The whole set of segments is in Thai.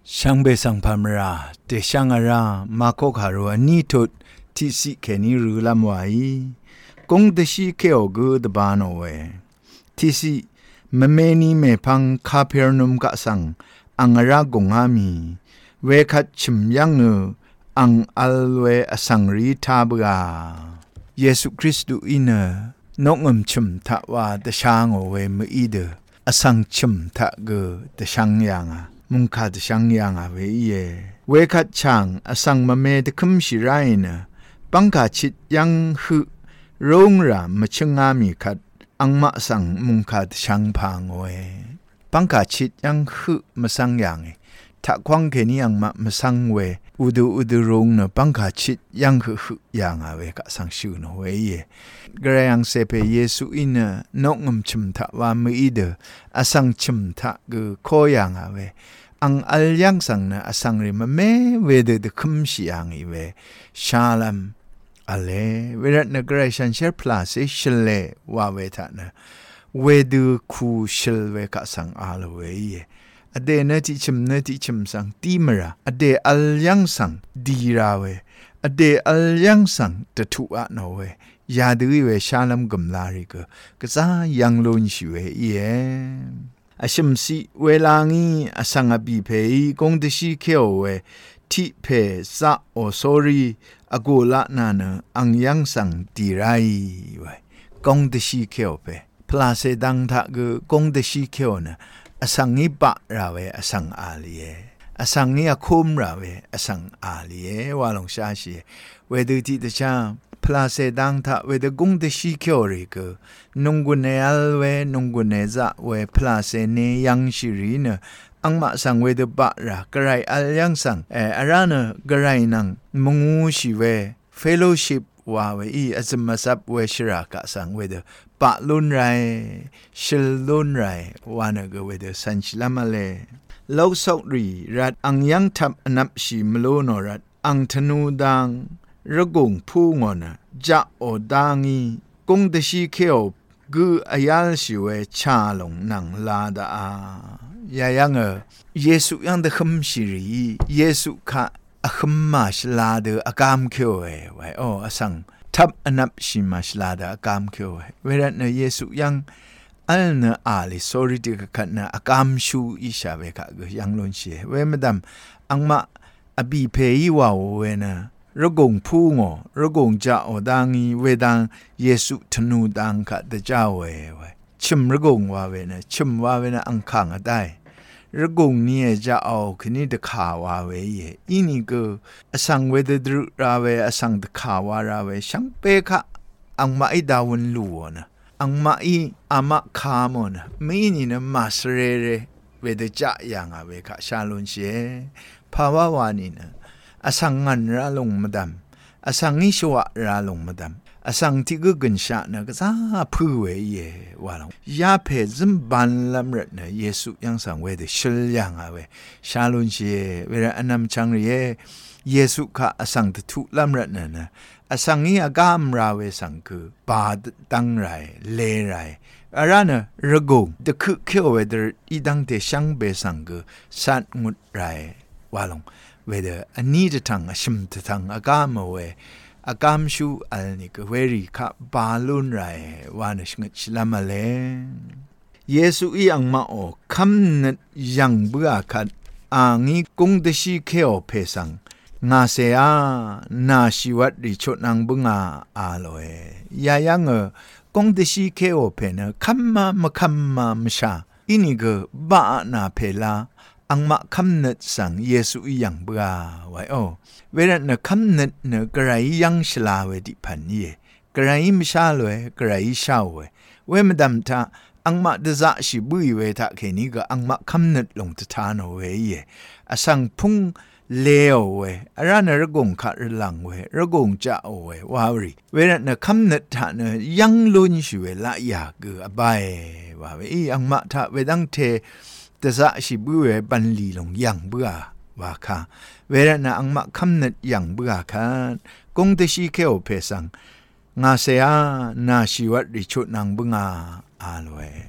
ช่างเบสังพามราเตช่างอารามาโคคารัวนี่ทุดที่สิแค่นี้รู้ลำไว้กงเดชีเคโอกูดบานเอาไว้ที่สิมเมนีเมพังคาเพรนุมกะสังอังรากงอามีเวคัดชิมยังเงอังอัลเวอสังรีทาบกาเยซูคริสต์อินนกงชิมทะว่าเดช่างเอาไว้มืออีเดอสังชิมทะเกเดช่างยังมุงคาเดช่างยังเวเยเวคัดช่างอสังมเมเดคุมชิไรนะปังกาชิดยังหืโรงรามชงามีคัดอังมะสังมุงคาเดช่างพางเวปังกาชิดยังหืมาสังยังถ้าควังแค่นี้ยังมาสังเวอุดูโรงนะปังกาชิดยังหืยังเวกะสังชูนเวเยกระยังเสพเยซูอินนกงชิมทะว่ามืออีเดอสังชิมทะกูโคยังเวอังอัลยังสังนะอสังริมเมเวเดคุมชิยังอีเวชาลัมอเลเวรัตนกระชันเชอร์พลาสิชเลว่าเวทะนะเวดูคูชลเวกะสังอาลเวเยอเดนติชิมสังตีมราอเดอัลยังสังดีราเวอเดอัลยังสังตะทุอะนเวยาดูเวชาลัมกุมลาริกะซายังลุนชิเวเยอชิมสิเวลางี้อสังอบีเพยกงเดชิเคโอเวทิเพซาโอโซรีอกูละนานะอังยังสังดีไรเวกงเดชิเคโอเปพลาเซดังทะกกงเดชิเคโอนะอสังงิปะราเวอสังอาลีเยอสังงิอคุมราเวอสังอาลีเยวาลงชาชีเวดูติตะชาพลาเซดังทะเวดกงเดชิเคโอริกนงกุเนอัลเวนงกุเนซะเวพลาเซเนยังชิรีเนอังมะสังเวดบะรากระไรอัลยังสังอารานะกระไรนังมงูชิเวเฟโลชิปว่าเวอีอัจมซับเวชรากะสังเวดปะลุนไรชิลลุนไรวานะกเวดสันชิลามาเลโลกสกรีรัดอังยังทับนับชิมโลนรัดอังธนูดังระกงผู้งอนจะโอดังีกงเดชิเคโอกูอายาลชิเวชาลงนังลาดายายังเยซูยังเดคมชิรีเยซูคะอคมมาชลาเดอากามเคโอไวโออสังทับอนับชิมาชลาเดอากามเคโอเวรันเยซูยังอัลเนอาลิโซริติกะนะอากามชูอิชาเวกะกยังลนเชเวมดัมอังมาอบีเพยีวาเวนะระกงผู้งอระกงจะโอดังเวดังเยซูธนูดังกะเดจาเวชิมระกงว่าเวนะชิมว่าเวนะอังคังได้ระกงนี้จะเอาคืนนี้เดข่าวว่าเวเยอินี่ก็อสังเวเดดรุราเวอสังเดข่าวว่าราเวช่างเปคะอังมาอิดาวันลัวนะอังมาอิอามาคามนะไม่นี่นะมาสเรเรเวเดจะยังเวคะชาลุนเชภาวะวานี่นะอสังงันราลงมาดำอสังนิชวะราลงมาดำอสังที่กุกันชานะก็ซาพูเวเยวาลงยาเพซึมบันลำรัดนะเยซูยังสังเวเดชิลยังเวชาลุนเชเวลาอันนำจังเรเยซูค่ะอสังตทุลำรัดนะอสังนี้อากามราเวสังคือบาดตังไรเลไรอารานะระกงเดคือเขียวเวเดอีดังเตช่างเบสังคือสัตงุดไรวาลงเวเดอันนี้จะทังอชิมจะทังอากามเวอากามชูอันนี้ก็เวรีค่ะบาลุนไรวานชงชลามาเลเยซูอีอังมาโอคำนัดยังเบื่อขัดอ่างนี้กงเดชิเคโอเพสังงาเซียนาชิวัดริชดนังบุงอาโลเยายังกงเดชิเคโอเพนะคัมมามชาอินี่ก็บ้านาเพลาอังมาคำนัดสังเยซูยังเบื่อไว้โอเวลาคำนัดเนกระไรยังชลาเวดิพันเยกระไรไม่ชาเลยกระไรชาเวเวมดำตาอังมาเดจะชิบุยเวทะแค่นี้ก็อังมาคำนัดลงทานเวเยอสังพุงเลวเวอารานะระกงขัดลังเวระกงจะเววาวรีเวลาคำนัดทานยังลุนชิเวละยากืออบายว่าเวอังมาทะเวดังเทแต่จะชิบุเวบันลีลงยังเบื่อว่าค่ะเวลาอังมาคำนัดยังเบื่อค่ะกงเตชิเคโอเพสังงาเซียนาชิวัดริชุนังบุงอาลเว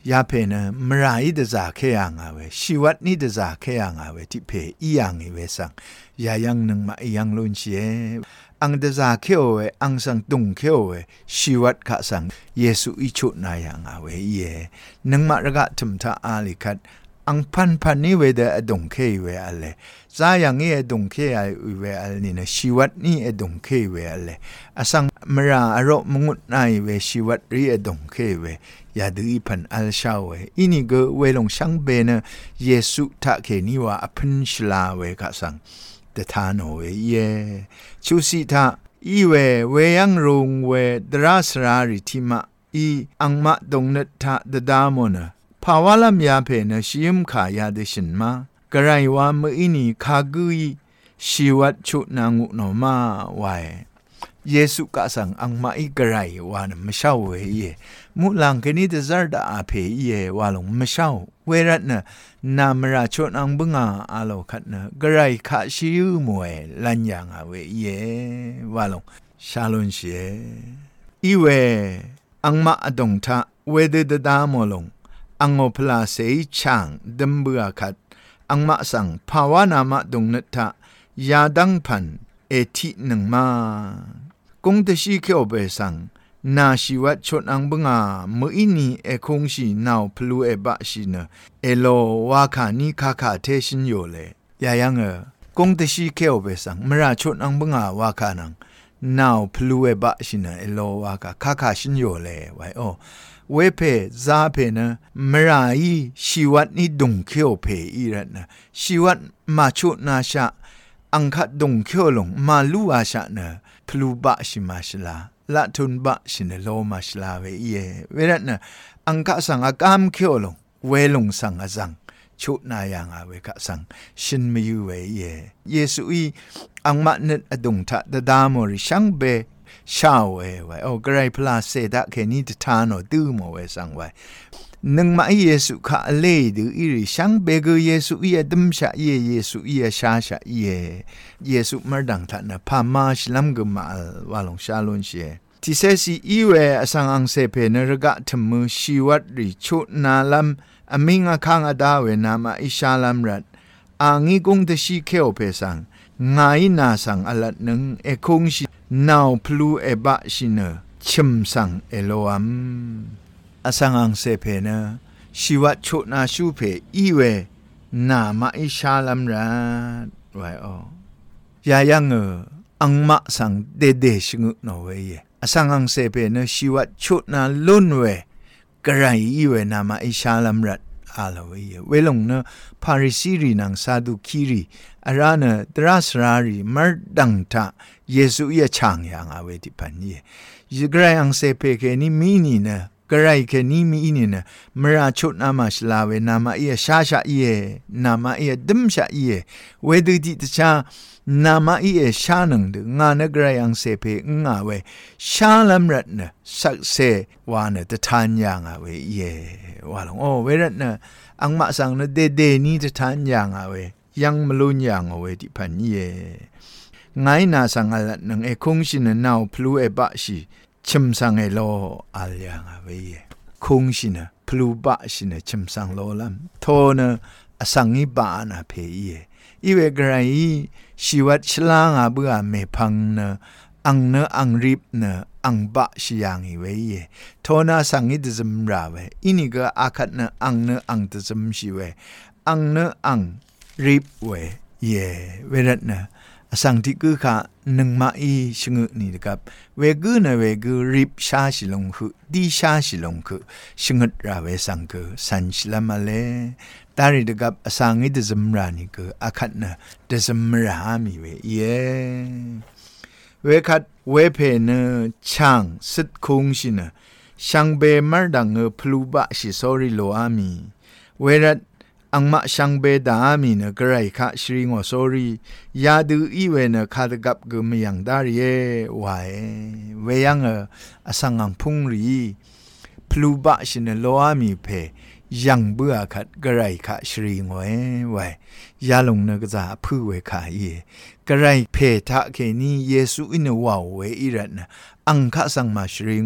ยาเพนะมราอิดะซาเคยังอาเวชีวัตนิดะซาเคยังอาเวที่เพอียังอีเวสังยายังนึงมาอียังลุนเชอังดะซาเคโอเวอังสังตุงเคโอเวชีวัตคะสังเยซูอิชุนายังอาเวเยนึงมาระกะทุมทาอาลิคัดอังพันนี่เวเดอดงเคเวอเลซายังเอดงเคไอเวอลนี่นะชีวัตนี่อดงเคเวอเลอสังมราอรมงุดนายเวชีวัตรีอดงเคเวยาดือพันอัลชาเวอินี่ก็เวลงช่างเบนะเยซูทะเคนิวาอพันชลาเวกะสังเตทานโอเวเยชูสิทาอีเวยังรุงเวดราสราริทิมะอีอังมะดงนัทะดดามนะภาวะลำยาเพนะชิมขายาดิฉันมากระไรว่าเมื่ออินี่คากุยชีวัตชุนางุโนมาไวเยซูกะสังอังมาอีกระไรว่านะไม่เช่าเวเยมุลังแค่นี้จะซาร์ดาอาเพเยว่าลงไม่เช่าเวรัตนะนามราชนังบึงอาโลคัดนะกระไรข้าชิวมวยลันยังอาเวเยว่าลงชาลุนเชอีเวอังมาอดงทะเวเดดดามลงอังโอพลาเซช่างดัมเบือขัดอังมะสังภาวานามะดงนัทะยาดังพันเอทิหนึ่งมากงตชีเขียวเบสังนาชีวัตชดอังบึงมืออินีเอคงชีนาวพลูเอบะชีเนเอโลวาคานีคาคาเทชินโยเลยายังกงตชีเขียวเบสังมราชดอังบึงวาคานังนาวพลูเอบะชีเนเอโลวาคาคาชินโยเลยไว้โอเวเพซาเพนะมราอีชีวัตนี่ดงเขียวเพอีรัตนะชีวัตมาชุนาชะอังคัดดงเขียวลงมาลูอาชะนะพลูบะชิมาชลาละทุนบะชินโลมาชลาเวเยเวรัตนะอังคัสังอากามเขียวลงเวลงสังอสังชุนายังอาเวกะสังชินมีอยู่เวเยเยซูอีอังมะนึดอดงทะดดามอริชังเบชาวเวโอกระไรพลาเซดะแค่นี้จะทานอตื้อมเวสังไวนึงมาเยซูข้าเลดูอิริช่างเบกเยซูอีดัมชะเยซูอีชาชะเยซูมาดังท่านพามาชลัมกมาว่าลงชาลุนเชที่เสสีอีเวอสังอังเซเพนรกะทมือชีวัตริชุนาลัมอมิงอคังอดาเวนามาอิชาลัมรัดอางิกงตชีเคโอเพสังไงนาสังอลัดนึงเอคงชีนาวพลูเอบะชินชิมสังเอโลอัมอสังอังเซเพนะชีวัตชุนาชูเพอีเวนามาอิชาลัมรัดไว้โอยายังอังมะสังเดเดชงุโนเวเยอสังอังเซเพนะชีวัตชุนาลุนเวกระไรอีเวนามาอิชาลัมรัดอาลาเวเยเวลงนะพาริซีรีนังซาดุคีรีอารานะตราสรารีมาดังทะเยซูยะช่างยังอาเวติพันเยยิกรายอังเซเพเคนิมีนีนะกระไรเคนิมีนีนะมราชุดนามาชลาเวนามาเอชาชะเยนามาเอดัมชะเยเวดุติตชานามาเอชานังดงานกระไรอังเซเพงาเวชาลัมรัตนะสักเซวานะตะทานยังอาเวเยวาลงโอเวรัตนะอังมะสังนะเดเดนี่ตะทานยังอาเวยังมลุนยังเอาเวติพันเยไงนาสังอลัดนังเอคงชินนาวพลูเอบะชีชิมสังเอโลอัลยังอาเวเยคงชินพลูบะชินชิมสังโลลัมโทนะอสังอิบานะเพเยอีเวกไรชีวัตชลางอาเบือเมพังนะอังเนอังริบนะอังบะชิยังอีเวเยโทนะสังอิดซึมราเวอินิกะอาคัดนะอังเนอังตซึมชิเวอังเนอังริบเวเยเวรัตนะสังที่คือค่ะหนึ่งมาอีชงุนี่นะครับเวกูนะเวกูริบชาชิลงคือดีชาชิลงคือชงุราเวสังคือสันชิลามาเลตาริดกับสังอิดซึมรานี่คืออาคัดนะดซึมรามีเวเยเวคัดเวเพเนช่างสุดคงชินะช่างเบมาดังพลูบะชิโซริโลอามีเวรัตอังมะช่างเบดามีนะกระไรคะชริงอโซรียาดูอีเวนะคาดกับกุมยังดารีเอวายเวยังอสังอังพุงรีพลูบะชินะโลอามีเพยังเบื่อขัดกระไรคะชริงไว้ยาลงนะก็จะพูเวขาเยกระไรเพทะเคนี้เยซูอินวาวเวอิรัตนะอังคะสังมาชริง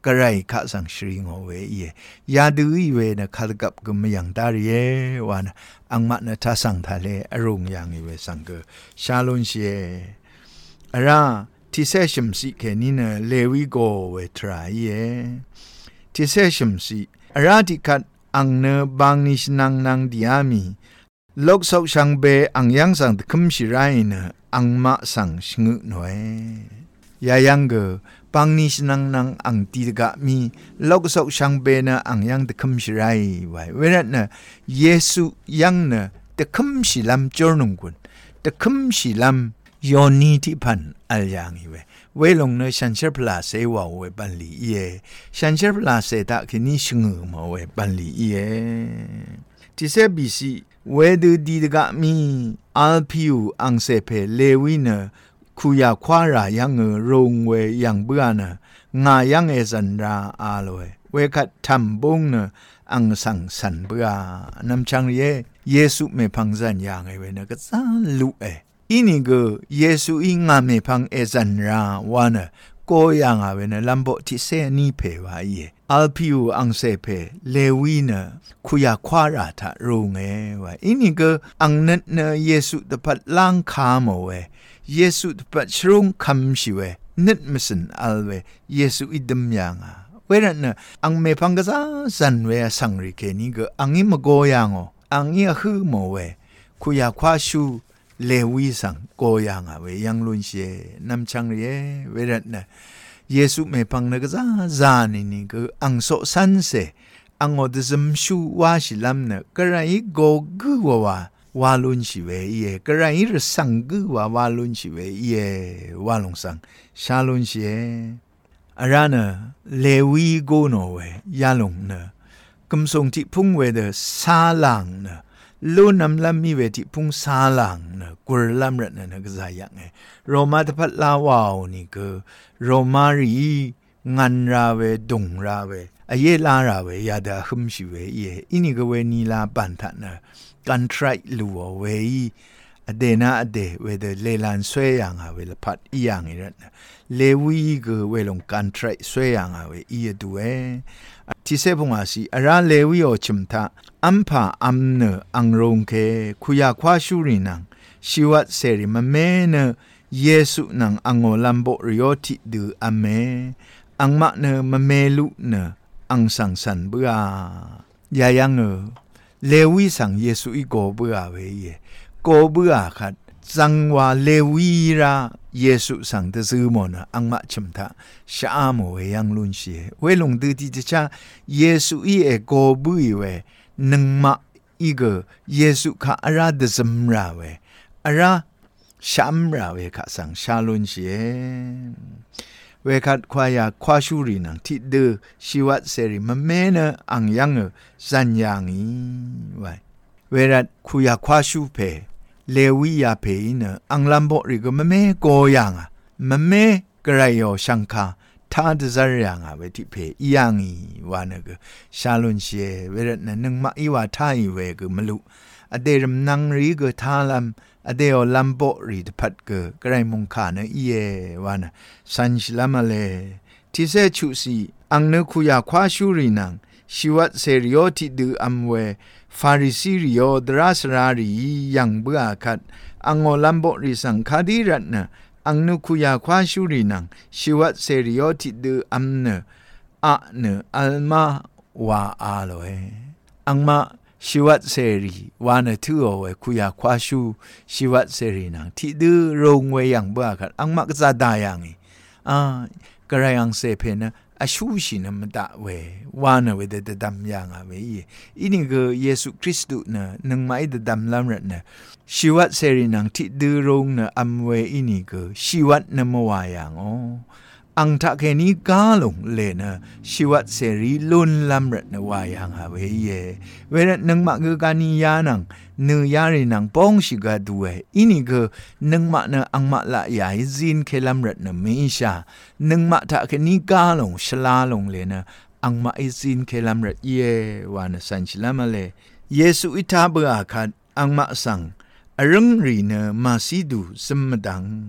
กระไรข้าสังชริงเอาไว้ยาดูอีเวนะขัดกับกุมยังตาเรียวานะอังมัดนะท่าสังทะเลอารมณ์ยังอีเวสังเกชาลุนเชอราที่เสชมสิแค่นี้นะเลวิโกเวทรายที่เสชมสิอราที่ขัดอังเนบางนิชนังดิอามีโลกสกชังเบอังยังสังตะคุมชิไรนะอังมะสังชงุหน่วยยายังเกปังนิชนังอังตีกะมีโลกสกชังเบนะอังยังตะคุมชิไรไว้เวรัตนะเยซูยังนะตะคุมชิลำจอนุงกุนตะคุมชิลำยอนีที่พันอัลยังอีเวเวลงเนชันเชอร์พลาเซวาเวบันลีชันเชอร์พลาเซตะคินิชงือมาเวบันลีที่เซบิซีเวดูดีดกะมีอัลพิวอังเซเพเลวินคุยาควารายังรงเวยังเบือนะงายังเอซันราอาลเวคัดทำบุงอังสังสันเบือนำชังเยซูเมพังซันยังเวนะก็ซาลุอินี่ก็เยซูอิงาเมพังเอซันราวานะก็ยังเวนะลัมโบที่เซนีเพวาอัลพิวอังเซเพเลวินคุยาควาราทะรงว่าอินี่ก็อังนัดเยซูตะพัดล้างคามเวเยซูตะพัดชรุงคำชิเวนัดมสันอัลเวเยซูอิดมยังเวรันอังเมพังกะซาสันเวสังริเคนี่ก็อังอิมโกยังอังอิฮือโมเวคุยาควาชูเลวิสังโกยังเวยังลุนเชนำชังเรเวรันเยซูเมพังนะกะซานี่ก็อังโซซันเซอังอดซึมชูวาชิลัมนะกะไรโกกุวาลุนชิเวกะไรรสังกุวาลุนชิเววาลงสังชาลุนเชอารานะเลวีโกโนเวยาลงนะกำทรงที่พุ่งเวเดซาลังนะลูนำลำมีเวที่พุ่งซาลังนะกุรลัมรัตนะก็จะยังโรมาตพัดลาวาวนี่ก็โรมารีงันราเวดงราเวอเยลาราเวยาดาหุมชิเวอินี่ก็เวนีลาปันทันนะกันไตรลัวเวอเดนาอเดเวเดเลลันสวยยังเวลพัดอียังอีนั่นเลวีก็เวลงกันไตรสวยยังเวอีดูที่เซพงอาศีอาราเลวีโอชิมทาอัมพาอัมเนอังรงเคคุยาควาชูรินังชีวัตเสริมเมเนเยซูนังอังโอลัมโบริโอติดูอเมอังมะเนมเมลุเนอังสังสันเบือยายังเลวีสังเยซูอีโกเบือเวโกเบือขัดจังว่าเลวีราเยซูสังตะซื้อมนะอังมะชิมทาชาโมเวยังลุนเชเวลงดือที่จะชาเยซูอีโกบุยเวนังมะอีกเยซูข้าอาราดซัมราเวอาราชามราเวข้าสังชาลุนเชเวคัดควายาควาชูรีนังที่เดชีวัตเสริมเมเนอังยังสัญญางีไว้เวรัดคุยาควาชูเพเลวิยาเพนอังลัมโบริกมเมโกยังมเมกระไรโยชังคาทาดซาร์ยังเวทิเพยังอีวานกชาลุนเชเวรัดนังมาอีวาทายเวกมลุอเดรมนังรีกทาลัมอเดโอลัมโบรีดพัดกระไรมงคานวานะสันชลามาเลที่เซชุสีอังเนคุยาควาชูรีนังชีวัตเซริโอติดูอัมเวฟาริซีริโอดราสรารียังเบือคัดอังโอลัมโบรีสังคาดีรัตนะอังเนคุยาควาชูรีนังชีวัตเซริโอติดูอัมเนอะเนอัลมาวาอาโลอังมาชีวัตเสรีวานทื่อเวคุยาควาชูชีวัตเสรีนังที่ดื้อรงเวยังเบื่อกันอังมักจะได้ยังกระไรอังเซเพนะอาชูชินมันตะเววานเวเดดดำยังเวอินี่ก็เยซูคริสต์นะนึงไม่เดดำลำรัตนะชีวัตเสรีนังที่ดื้อรงนะอัมเวอินี่ก็ชีวัตนะมวายังอังทักแค่นี้ก้าลงเลยนะชีวัตเสรีลุนลำรัตนวายังเวรนังมักกานิยานังเนื้อยารินังป้องชิกาด้วยอินี่ก็นังมักอังมักละยายจินเคลำรัตนเมชานังมักทักแค่นี้ก้าลงชลาลงเลยนะอังมักจินเคลำรัตวานสันชลามาเลเยซูอิทาเบออาคัดอังมักสังอรึงรีเนมาซิดูสมดัง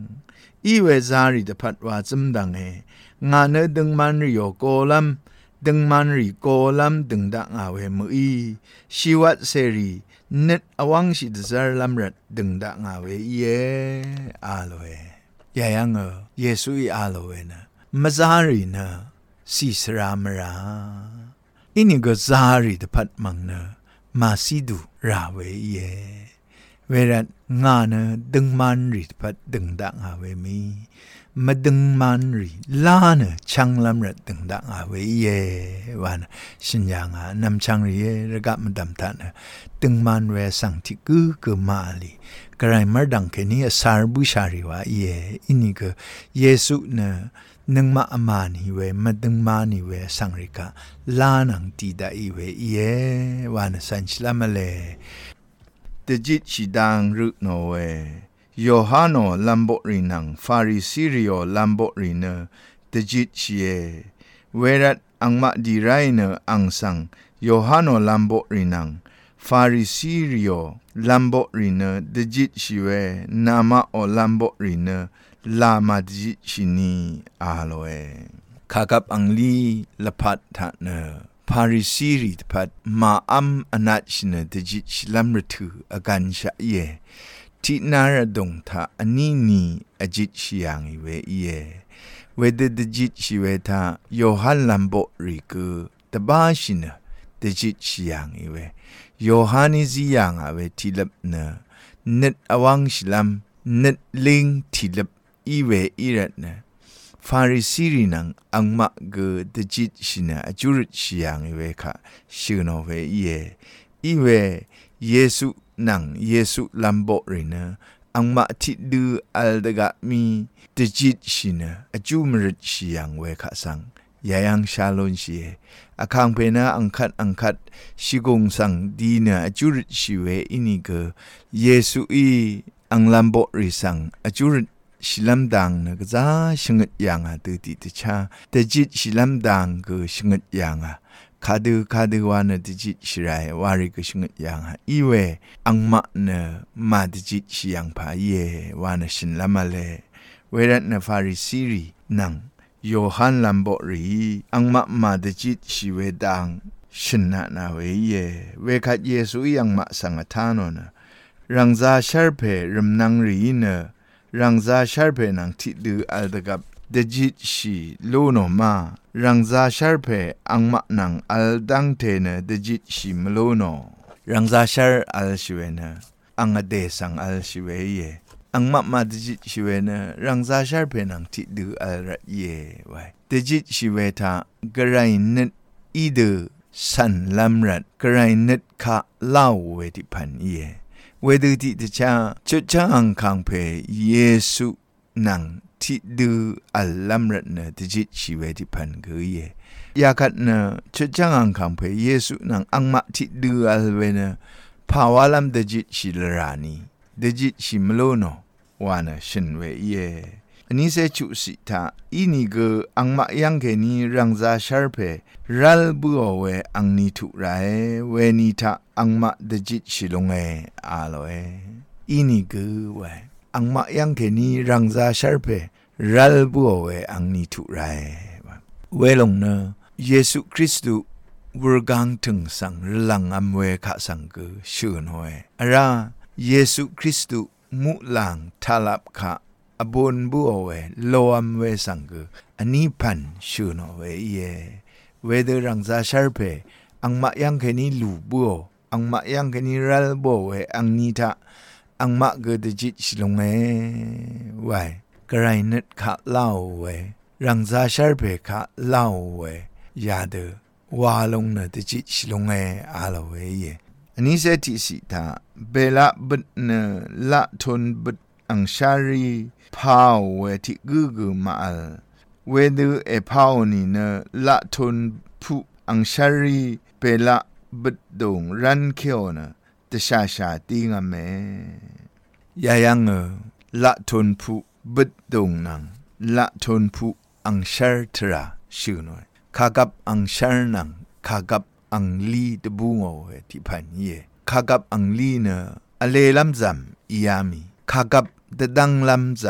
อีเวซารีตพัดว่าจำดังเฮงานเนดึงมันริโยโกลัมดึงมันริโกลัมดึงดังอาเวมืออีชีวัตเสรีนิดอวังชิดซาร์ลัมรัดดึงดังอาเวเยอาโลเอยายังเยซูอีอาโลเวนะมาซารีนะสีสรามราอินี่ก็ซารีตพัดมังนะมาซิดูราเวเยเวรัดงานเนดึงมันริตพัดดึงดังอาเวมีมาดึงมันรีลาเนช่างลำรัดดึงดังอาเวเยวานสินยังนำช่างรีระกับมันดำทันดึงมันเวสังที่กูมาลีกระไรมาดังแค่นี้สารบุชารีว่าเยอินี่ก็เยซูเนนึงมาอามานีเวมาดึงมานีเวสังริกาลานังตีได้เวเยวานสันชลามเลตจิตชิดังรุโนเวโยฮานอลัมโบรีนังฟาริซีริโอลัมโบรีเนตจิตชีเอเวรัตอังมาดีไรเนอังสังโยฮานอลัมโบรีนังฟาริซีริโอลัมโบรีเนตจิตชีเวนามาอลัมโบรีเนลามาตจิตชินีอาโลเอข้ากับอังลีละพัดทะเนพาริซีริตพัดมาอัมอนัดชิเนตจิตชิลัมรถืออาการชะเยที่นาระดงทาอันนี้นี่อจิตชียังอีเวเยเวเดดจิตชีเวทาโยฮันลัมโบริกุตบ้าชินะดจิตชียังอีเวโยฮันนิซิยังอาเวทิลับเนนิดอวังชิลัมนิดลิงทิลับอีเวอีรัตเนฟาริซีรินังอังมาเกดจิตชินะอจุริชียังอีเวค่ะชื่อโนเวเยอีเวเยซูนังเยซูลัมโบรีนะอังมาทิดูอัลดกะมีตจิตชินะอจูมริชียังเวคะสังยายังชาลอนชีอาคังเพนะอังคัดชิกงสังดีนะอจูริชีเวอินิเกเยซูอีอังลัมโบรีสังอจูริชิลัมดังนะกะซาชงดยังอะตติตชาตจิตชิลัมดังกะชงดยังอะคาดูวานตจิตชิไรวาริกชงดยังฮะอีเวอังมะเนมาตจิตชิยังพาเยวานชินละมาเลเวรัตเนฟาริซีรีนังโยฮันลัมโบรีอังมะมาตจิตชิเวดังชินนะนาเวเยเวคัดเยซูยังมะสังฆทานนะรังซาชาร์เพรัมนังรีเนรังซาชาร์เพนังทิดูอัลตกับดจิตชีโลโนมารังซาชาร์เพอังมะนังอัลดังเทเนดจิตชีมโลโนรังซาชาร์อัลชิเวเนอังอเดสังอัลชิเวเยอังมะมาดจิตชีเวเนรังซาชาร์เพนังทิดูอัลระเยไว้ดจิตชีเวทากระไรนิดอีเดสันลัมรัดกระไรนิดคะเล่าเวทิพันเยเวดุติตชาจุดจังคังเพเยซูนังที่ดูอัลลัมรัดเนตจิตชีเวทิพันเกยอยากเนชุดจังอังคังเพเยซูนังอังมาที่ดูอัลเวเนภาวะลัมตจิตชิลรานีตจิตชิมโลโนวานะชินเวเยอันนี้เสจุสิทาอินิเกอังมายังเกนีรังซาชาร์เพรัลบัวเวอังนิทุไรเวนิทาอังมาตจิตชิลงเออาโลเออินิเกเวอังมายังเกนีรังซาชาร์เพรัลบัวเวอังนิทุไรเวลงเนเยซูคริสต์วรกังถึงสังลังอัมเวคะสังเกชื่นหวยอะระเยซูคริสต์มุลังทาลับคะอบนบัวเวโลอัมเวสังเกอันนี้พันชื่นหวยเยเวเดรังซาชาร์เพอังมายังเกนีลูบัวอังมายังเกนีรัลบัวเวอังนิทะอังมาเกดจิตชิลงเอไว้กระไรนึดคะเล่าเวรังซาชาร์เพคะเล่าเวยาเดวาลงเนตจิตชิลงเออาลเวเยอันนี้เสติสิตาเบลาบดเนละทนบดอังชารีพาวเวที่กูมาลเวดูเอพาวนี่เนละทนผู้อังชารีเบลาบดดงรันเคียวเนตชาชาติงาเมยายังละทนผู้บดดงนังละทนผู้อังชาร์ทราชื่อหน่อยข้ากับอังชาร์นังข้ากับอังลีตบุงเอาที่พันเยข้ากับอังลีเนอเลลัมซัมอียามีข้ากับตะดังลัมซัม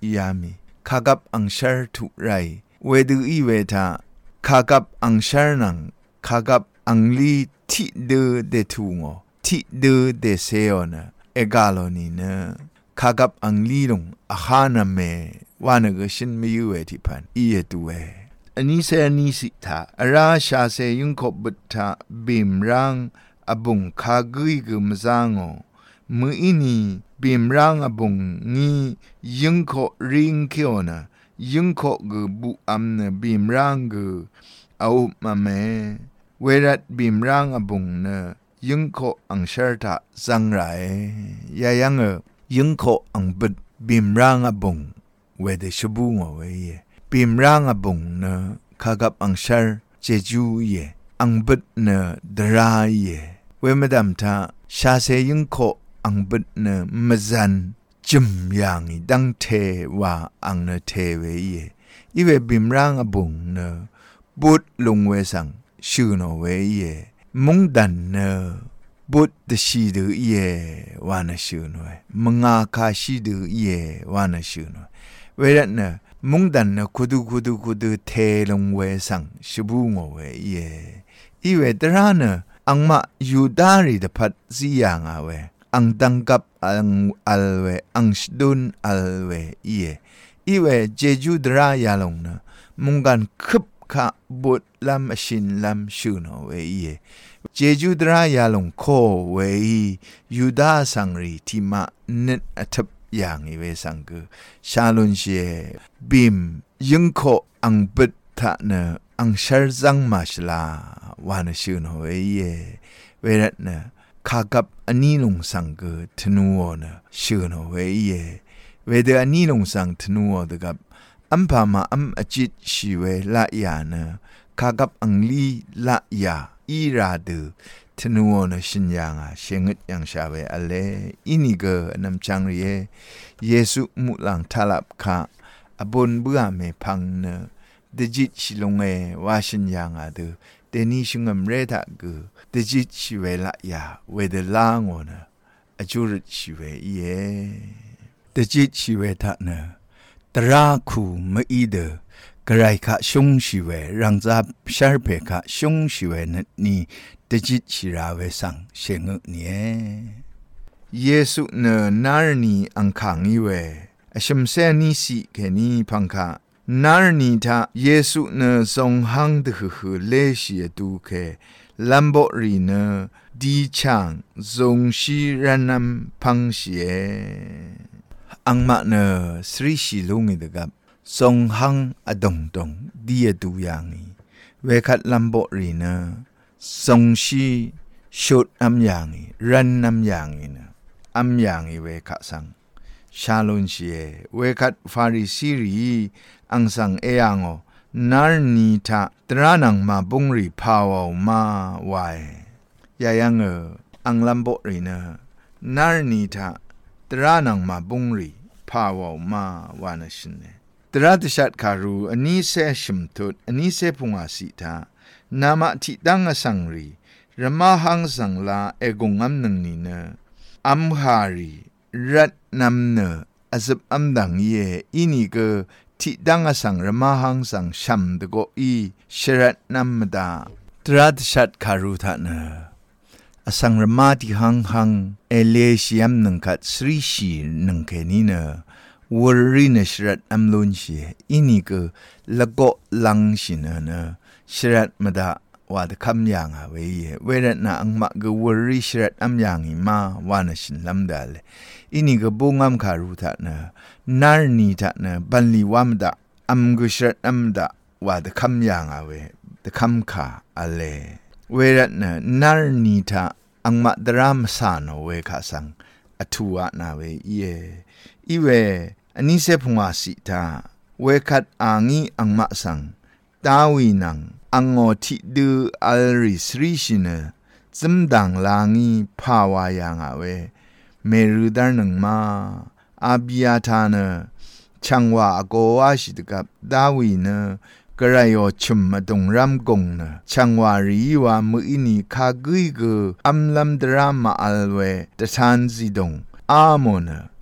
ยามีข้ากับอังชาร์ทุไรเวดูอีเวทาข้ากับอังชาร์นังข้ากับอังลีที่เดเดทูงอที่เดเดเซโอนะเอกาโลนีนะข้ากับอังลีลงอาหานาเมวานกชินไม่อยู่เวที่พันอีเอตูเวอันนี้เซนีสิทาราชาเซยุงขบบุตรบิมรังอบุงคากุยกุมซางอมืออินีบิมรังอบุงงี้ยุงขริงเขียวนะยุงขกุบุอัมนะบิมรังกุเอามาเมเวรัดบิมรังอบุงนะยุงขอังเชอร์ตาสังไรยายังยุงขอังบุดบิมรังอบุงเวเดชบุงเอาไว้บิมรังอบุงนะข้ากับอังเชอร์เจจูเยอังบุดนะดราเยเวมดำทาชาเซยุงขอังบุดนะมจันจุมยังดังเทว่าอังนะเทเวเยอีเวบิมรังอบุงนะบุดลงเวสังชูโนเวเยมุงดันเนบุตรชีดูเยวานาชูโนเวมงาคาชีดูเยวานาชูโนเวรัตเนมุงดันเนคุดูเทลงเวสังชิบูงเวเยอีเวตราเนอังมายูดารีดพัดซียางเวอังตังกับอังอัลเวอังชดุนอัลเวเยอีเวเจจูดรายาลงเนมุงกันคึบข้าบุตรลำชินลำชูโนเวเยเจจูดรายาลงโคเวยูดาสังรีที่มาเน็ตอัฐบอย่างอีเวสังกุชาลุนเชบิมยุงโคอังบุตรเนอังชาร์ซังมาชลาวานชูโนเวเยเวรัตเนข้ากับอันนี้ลงสังกุธนูโอเนชูโนเวเยเวเดอันนี้ลงสังธนูโอเดกับอัมพามาอัมอจิตชีเวละยานะข้ากับอังลีละยาอีราดูธนูโอนะชินยังเชงดยังชาเวอเลอินิเกนำจังเรเยซูมุลังทาลับข้าอบนเบื่อเมพังเนเดจิตชิลงเอวาชินยังดูเดนีชุงมเรตะกูเดจิตชีเวละยาเวเดลางโอนะอจุริชีเวเยเดจิตชีเวทะเนตราคูไม่อีเดกระไรข้าชงชีเวรังจับชาร์เปข้าชงชีเวนัดนี้เดจิตชิราเวสังเชงเนี่ยเยซูเนนารนีอังขังอีเวอชมเซนีสิแค่นี้พังข้านารนีทาเยซูเนทรงหังดึกเลชีดูแค่ลัมโบรีเนดีช่างทรงชีรันนำพังเสียอังมาเนสริชิลุงอิดกับทรงหังอดงดงดีดูอย่างนี้เวคัดลัมโบรีเนทรงชีชุดอัมอย่างนี้รันนำอย่างนี้นะอัมอย่างนี้เวคัดสังชาลุนเชียเวคัดฟาริสีรีอังสังเอยังโอนารนีทาตรานังมาบุงรีพาวมาไวยายังอังลัมโบรีเนนารนีทาตรานังมาบุงรีพาวมาวานาชินเนตราตชัดคารูอันนี้เซชิมตุดอันนี้เซพุงอาสิทานามาทิดังอสังรีรมาหังสังลาเอกุงอัมนึงนีเนอัมฮารีรัดนำเนอซับอัมดังเยอินิเกทิดังอสังรมาหังสังชัมตะโกอีชรัดนำมดาตราตชัดคารูทาเนอสังรมาติหังเอเลชิยัมนังคัดสริชีนังแค่นี้เนวอรินชรัดอัมลุนเชอินิเกละโกลังชินเนชรัดมดาวาดคำยังเวยเวรนะอังมะกวอริชรัดอัมยังอิมาวานะชินลัมดาเลอินิเกบุงอัมคารุทะเนนารนีทะเนบันลีวามดาอัมกุชรัดอัมดาวาดคำยังเวดคำขาอเลเวรนะนารนีทะอังมาดรามสานเวคาสังอทัวนาเวเยอีเวอันนี้เซพุงอาสิตาเวคัดอางีอังมาสังดาวีนังอังโอทิดูอัลริสริชินซึมดังลางีภาวายังเวเมรุดานังมาอาบิยาทานช่างว่าโกวาชิดกับดาวีเนกระไรชุมมาตรงรำกงนะช่างว่ารีว่ามืออินีคากุยกอัมลัมดรามาอัลเวตะทานซิดงอามอน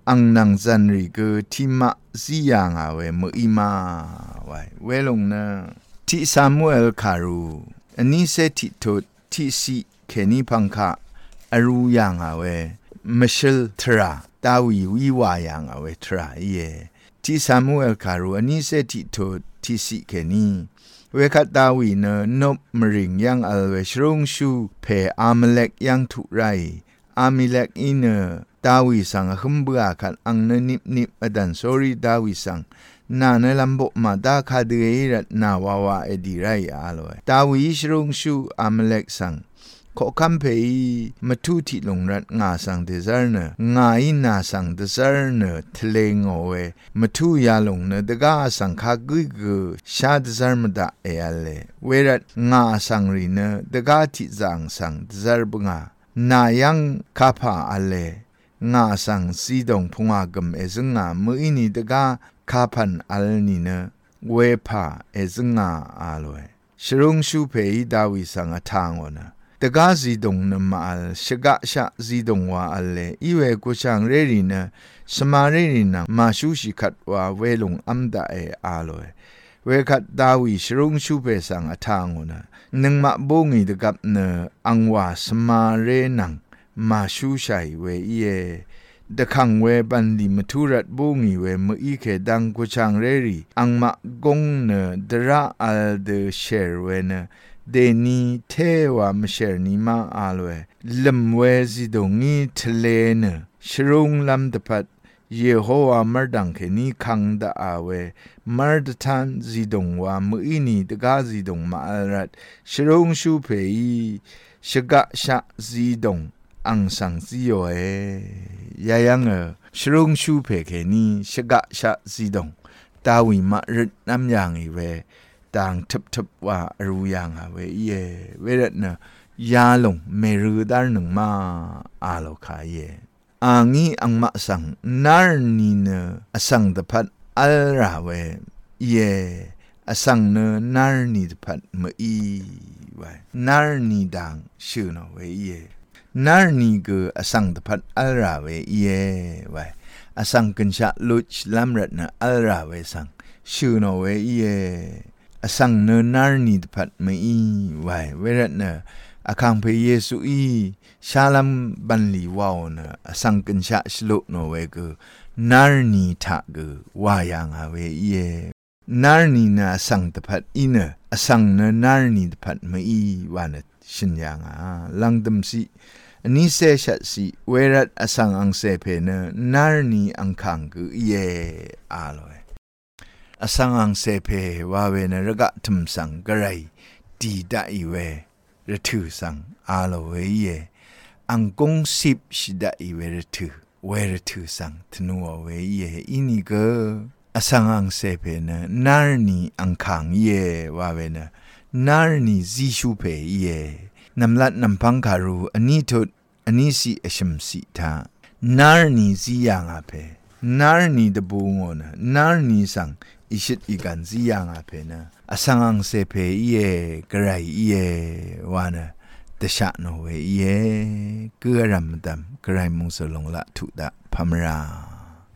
อังนังจันริกทิมะซียางาเวมอีมาไว้เวลงนะที่ซามูเอลคารูอันนี้เซติโตที่สิเคนีพังคะอรูยางาเวมิเชลทราดาวีวิวายางาเวทราเยที่ซามูเอลคารูอันนี้เซติโตที่สิเคนีเวคัดดาวีเนนบมริงยังอัลเวชรุงชูเพอาเมเลกยังทุไรอามิเลกอินเนดาวีสังขมเบือคัดอังเนนิบอดันโซรีดาวีสังนาเนลัมโบมาดาคาเดรัตนาวาวาเอดีไรอาลอยดาวีชรุงชูอาเมเลกสังขอคำเพย์มาทุติลงรัดงาสังเดซาร์เนงาอินาสังเดซาร์เนทะเลงโอเวมาทุยาลงเนดกาสังคากุยกุชาเดซาร์มดาเออเลเวรัดงาสังรีเนดกาติจังสังเดซาร์บงานายังคาพาอเลงาสังซีดงพงากมเอซึงามืออินีดกาคาพันอัลนีเนเวพาเอซึงาอาลอยชรุงชูเพย์ดาวิสังอทางวนะตะกาซีดงนมาอัลชกะชะซีดงวาอัลเลอีเวกุชังเรรีนะสมาเรรีนะมาชูชิคัดวาเวลงอัมดาเออาลอยเวคัดดาวิชรุงชูเปสังอทางวนะนึงมาบงอีดกับเนอังวาสมาเรนังมาชูชัยเวเยดะคังเวบันดิมทุรัดบงอีเวมอีเคดังกุชังเรรีอังมะกงเนดระอัลเดเชรเวเนเดนีเทวามเชรนิมาอาลเวลมเวซิดงอีทะเลเนชรุงลำตะพัดเยโฮวามรดังเคนีคังดาอาเวมรดทันซิดงวามืออินีตะกาซิดงมาอัลรัดชรุงชูเพยีชกะชะซิดงอังสังซิโยเอยายังชรุงชูเพเคนีชกะชะซิดงตาวิมารึดน้ำยางอีเวต่างทับว่ารู้ยังเวเยเวรดนะยาลงเมรุดาร์หนึ่งมาอาโลคาเยอังงี้อังมาสังนาร์นีเนอสังตะพัดอัลราเวเยอสังเนนาร์นีตะพัดมอีไวนาร์นีดังชื่อเนเวเยนาร์นีก็อสังตะพัดอัลราเวเยไวอสังกันชะลุชลัมรัดนะอัลราเวสังชื่อเนเวเยอสังเนนาร์นีตะพัดมอีไวเวรดเนอคังเพเยซูอีชาลัมบันลีวาวเนอสังกันชะชลุโนเวกนาร์นีทะกวายังเวเยนาร์นีนาสังตะพัดอินอสังเนนาร์นีตะพัดมอีวานชินยังลังดมซีอันนี้เซชัดซีเวรัดอสังอังเซเพเนนาร์นีอังคังกเยอาลอยอสังอังเซเพวาเวนรกะทุมสังกะไรดีดาอีเวรถือสังอาลเวเยอังกงสิบชิดาอีเวรถือเวรถือสังทนัวเวเยอินิเกอสังอังเซเพเนนาร์นีอังคังเยวาเวนนาร์นีซิชูเพเยนำลัดนำพังคารูอันนี้ทุดอันนี้สิเอชมสิทานาร์นีซิยังอาเพนาร์นีดบูงอนนาร์นีสังอิชิตอีกันซิยังอาเพนะอสังอังเซเพเยกระไรเยวานะตชะโนเวเยเกอรัมดัมกระไรมุงสลงละทุดะพมรา